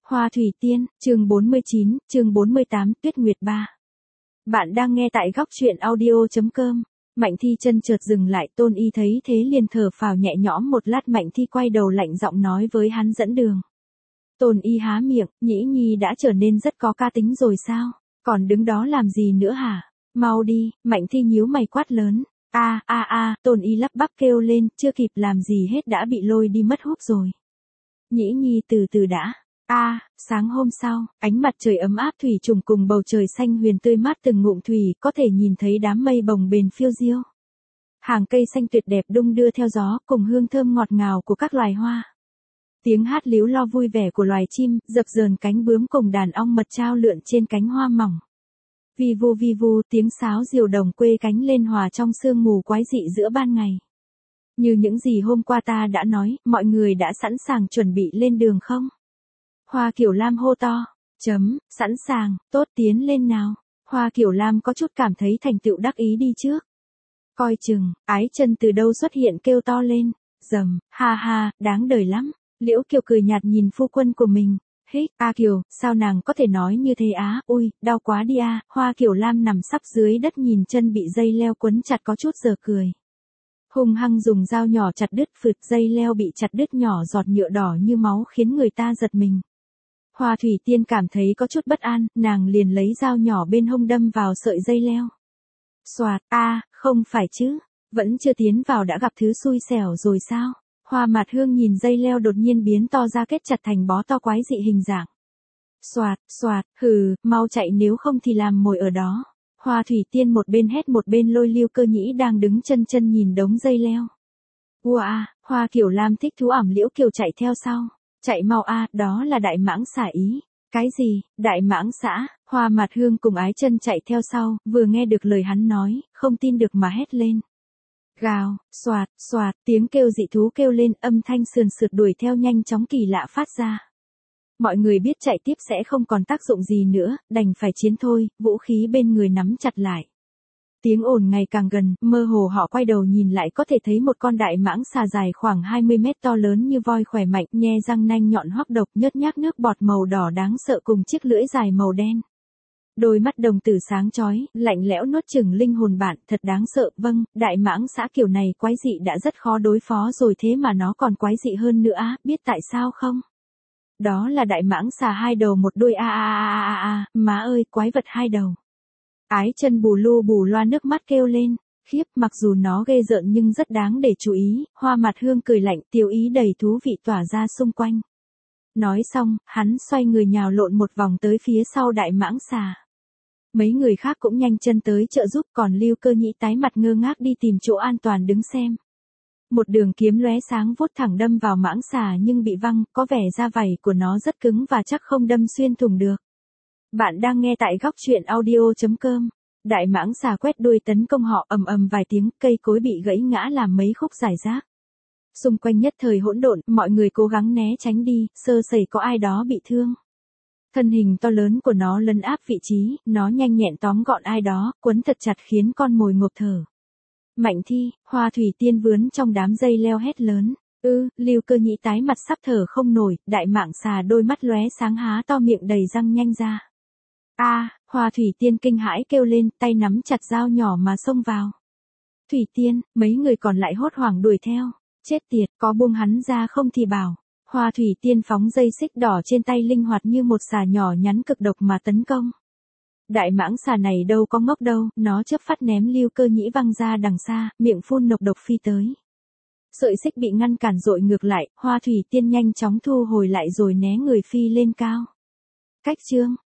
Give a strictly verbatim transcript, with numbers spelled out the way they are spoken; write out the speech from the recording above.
Hoa Thủy Tiên, chương bốn mươi chín, chương bốn mươi tám, Tuyết Nguyệt ba. Bạn đang nghe tại góc truyện audio chấm com. Mạnh Thi chân chợt dừng lại, Tôn Y thấy thế liền thở phào nhẹ nhõm một lát. Mạnh Thi quay đầu lạnh giọng nói với hắn dẫn đường. Tôn Y há miệng, Nhĩ Nhi đã trở nên rất có ca tính rồi sao? Còn đứng đó làm gì nữa hả? Mau đi, Mạnh Thi nhíu mày quát lớn. A a a, Tôn Y lắp bắp kêu lên, chưa kịp làm gì hết đã bị lôi đi mất hút rồi. Nhĩ Nhi từ từ đã. A, à, sáng hôm sau, ánh mặt trời ấm áp thủy trùng cùng bầu trời xanh huyền tươi mát từng ngụm thủy, có thể nhìn thấy đám mây bồng bềnh phiêu diêu. Hàng cây xanh tuyệt đẹp đung đưa theo gió, cùng hương thơm ngọt ngào của các loài hoa. Tiếng hát líu lo vui vẻ của loài chim, dập dờn cánh bướm cùng đàn ong mật trao lượn trên cánh hoa mỏng. Vi vu vi vu, tiếng sáo diều đồng quê cánh lên hòa trong sương mù quái dị giữa ban ngày. Như những gì hôm qua ta đã nói, mọi người đã sẵn sàng chuẩn bị lên đường không? Hoa Kiểu Lam hô to. Chấm, sẵn sàng, tốt tiến lên nào. Hoa Kiểu Lam có chút cảm thấy thành tựu đắc ý đi trước. Coi chừng, Ái Chân từ đâu xuất hiện kêu to lên. Dầm, ha ha, đáng đời lắm. Liễu Kiều cười nhạt nhìn phu quân của mình. Hích, A Kiều, sao nàng có thể nói như thế á, ui, đau quá đi a. Hoa Kiểu Lam nằm sắp dưới đất nhìn chân bị dây leo quấn chặt có chút giờ cười. Hung hăng dùng dao nhỏ chặt đứt phượt, dây leo bị chặt đứt nhỏ giọt nhựa đỏ như máu khiến người ta giật mình. Hoa Thủy Tiên cảm thấy có chút bất an, nàng liền lấy dao nhỏ bên hông đâm vào sợi dây leo. Xoạt, a, à, không phải chứ, vẫn chưa tiến vào đã gặp thứ xui xẻo rồi sao? Hoa Mạt Hương nhìn dây leo đột nhiên biến to ra kết chặt thành bó to quái dị hình dạng. Xoạt, xoạt, hừ, mau chạy nếu không thì làm mồi ở đó. Hoa Thủy Tiên một bên hét một bên lôi Lưu Cơ Nhĩ đang đứng chân chân nhìn đống dây leo. Wow, Hoa Kiểu Lam thích thú ẩm Liễu Kiều chạy theo sau. Chạy mau a, à, đó là đại mãng xà ý. Cái gì, đại mãng xã? Hoa Mạt Hương cùng Ái Chân chạy theo sau, vừa nghe được lời hắn nói, không tin được mà hét lên. Gào, xoạt, xoạt, tiếng kêu dị thú kêu lên, âm thanh sườn sượt đuổi theo nhanh chóng kỳ lạ phát ra. Mọi người biết chạy tiếp sẽ không còn tác dụng gì nữa, đành phải chiến thôi, vũ khí bên người nắm chặt lại. Tiếng ồn ngày càng gần, mơ hồ họ quay đầu nhìn lại có thể thấy một con đại mãng xà dài khoảng hai mươi mét to lớn như voi khỏe mạnh, nhe răng nanh nhọn hoắc độc, nhớt nhác nước bọt màu đỏ đáng sợ cùng chiếc lưỡi dài màu đen. Đôi mắt đồng tử sáng chói, lạnh lẽo nuốt chửng linh hồn bạn, thật đáng sợ. Vâng, đại mãng xã kiểu này quái dị đã rất khó đối phó rồi thế mà nó còn quái dị hơn nữa á, biết tại sao không? Đó là đại mãng xà hai đầu một đuôi a a a a a, má ơi, quái vật hai đầu. Ái Chân bù lu bù loa nước mắt kêu lên, khiếp, mặc dù nó ghê rợn nhưng rất đáng để chú ý. Hoa Mạt Hương cười lạnh, tiêu ý đầy thú vị tỏa ra xung quanh. Nói xong, hắn xoay người nhào lộn một vòng tới phía sau đại mãng xà. Mấy người khác cũng nhanh chân tới trợ giúp, còn Lưu Cơ Nhĩ tái mặt ngơ ngác đi tìm chỗ an toàn đứng xem. Một đường kiếm lóe sáng vút thẳng đâm vào mãng xà nhưng bị văng, có vẻ da vảy của nó rất cứng và chắc không đâm xuyên thủng được. Bạn đang nghe tại góc truyện audio chấm com. Đại mãng xà quét đuôi tấn công họ, ầm ầm vài tiếng, cây cối bị gãy ngã làm mấy khúc rải rác. Xung quanh nhất thời hỗn độn, mọi người cố gắng né tránh đi, sơ sẩy có ai đó bị thương. Thân hình to lớn của nó lấn áp vị trí, nó nhanh nhẹn tóm gọn ai đó, quấn thật chặt khiến con mồi ngộp thở. Mạnh Thi, Hoa Thủy Tiên vướn trong đám dây leo hét lớn. Ư, ừ, Lưu Cơ Nhĩ tái mặt sắp thở không nổi, đại mãng xà đôi mắt lóe sáng há to miệng đầy răng nhanh ra. A, à, Hoa Thủy Tiên kinh hãi kêu lên, tay nắm chặt dao nhỏ mà xông vào. Thủy Tiên, mấy người còn lại hốt hoảng đuổi theo. Chết tiệt, có buông hắn ra không thì bảo. Hoa Thủy Tiên phóng dây xích đỏ trên tay linh hoạt như một xà nhỏ nhắn cực độc mà tấn công. Đại mãng xà này đâu có ngốc đâu, nó chớp phát ném Lưu Cơ Nhĩ văng ra đằng xa, miệng phun nọc độc phi tới. Sợi xích bị ngăn cản dội ngược lại, Hoa Thủy Tiên nhanh chóng thu hồi lại rồi né người phi lên cao. Cách chương,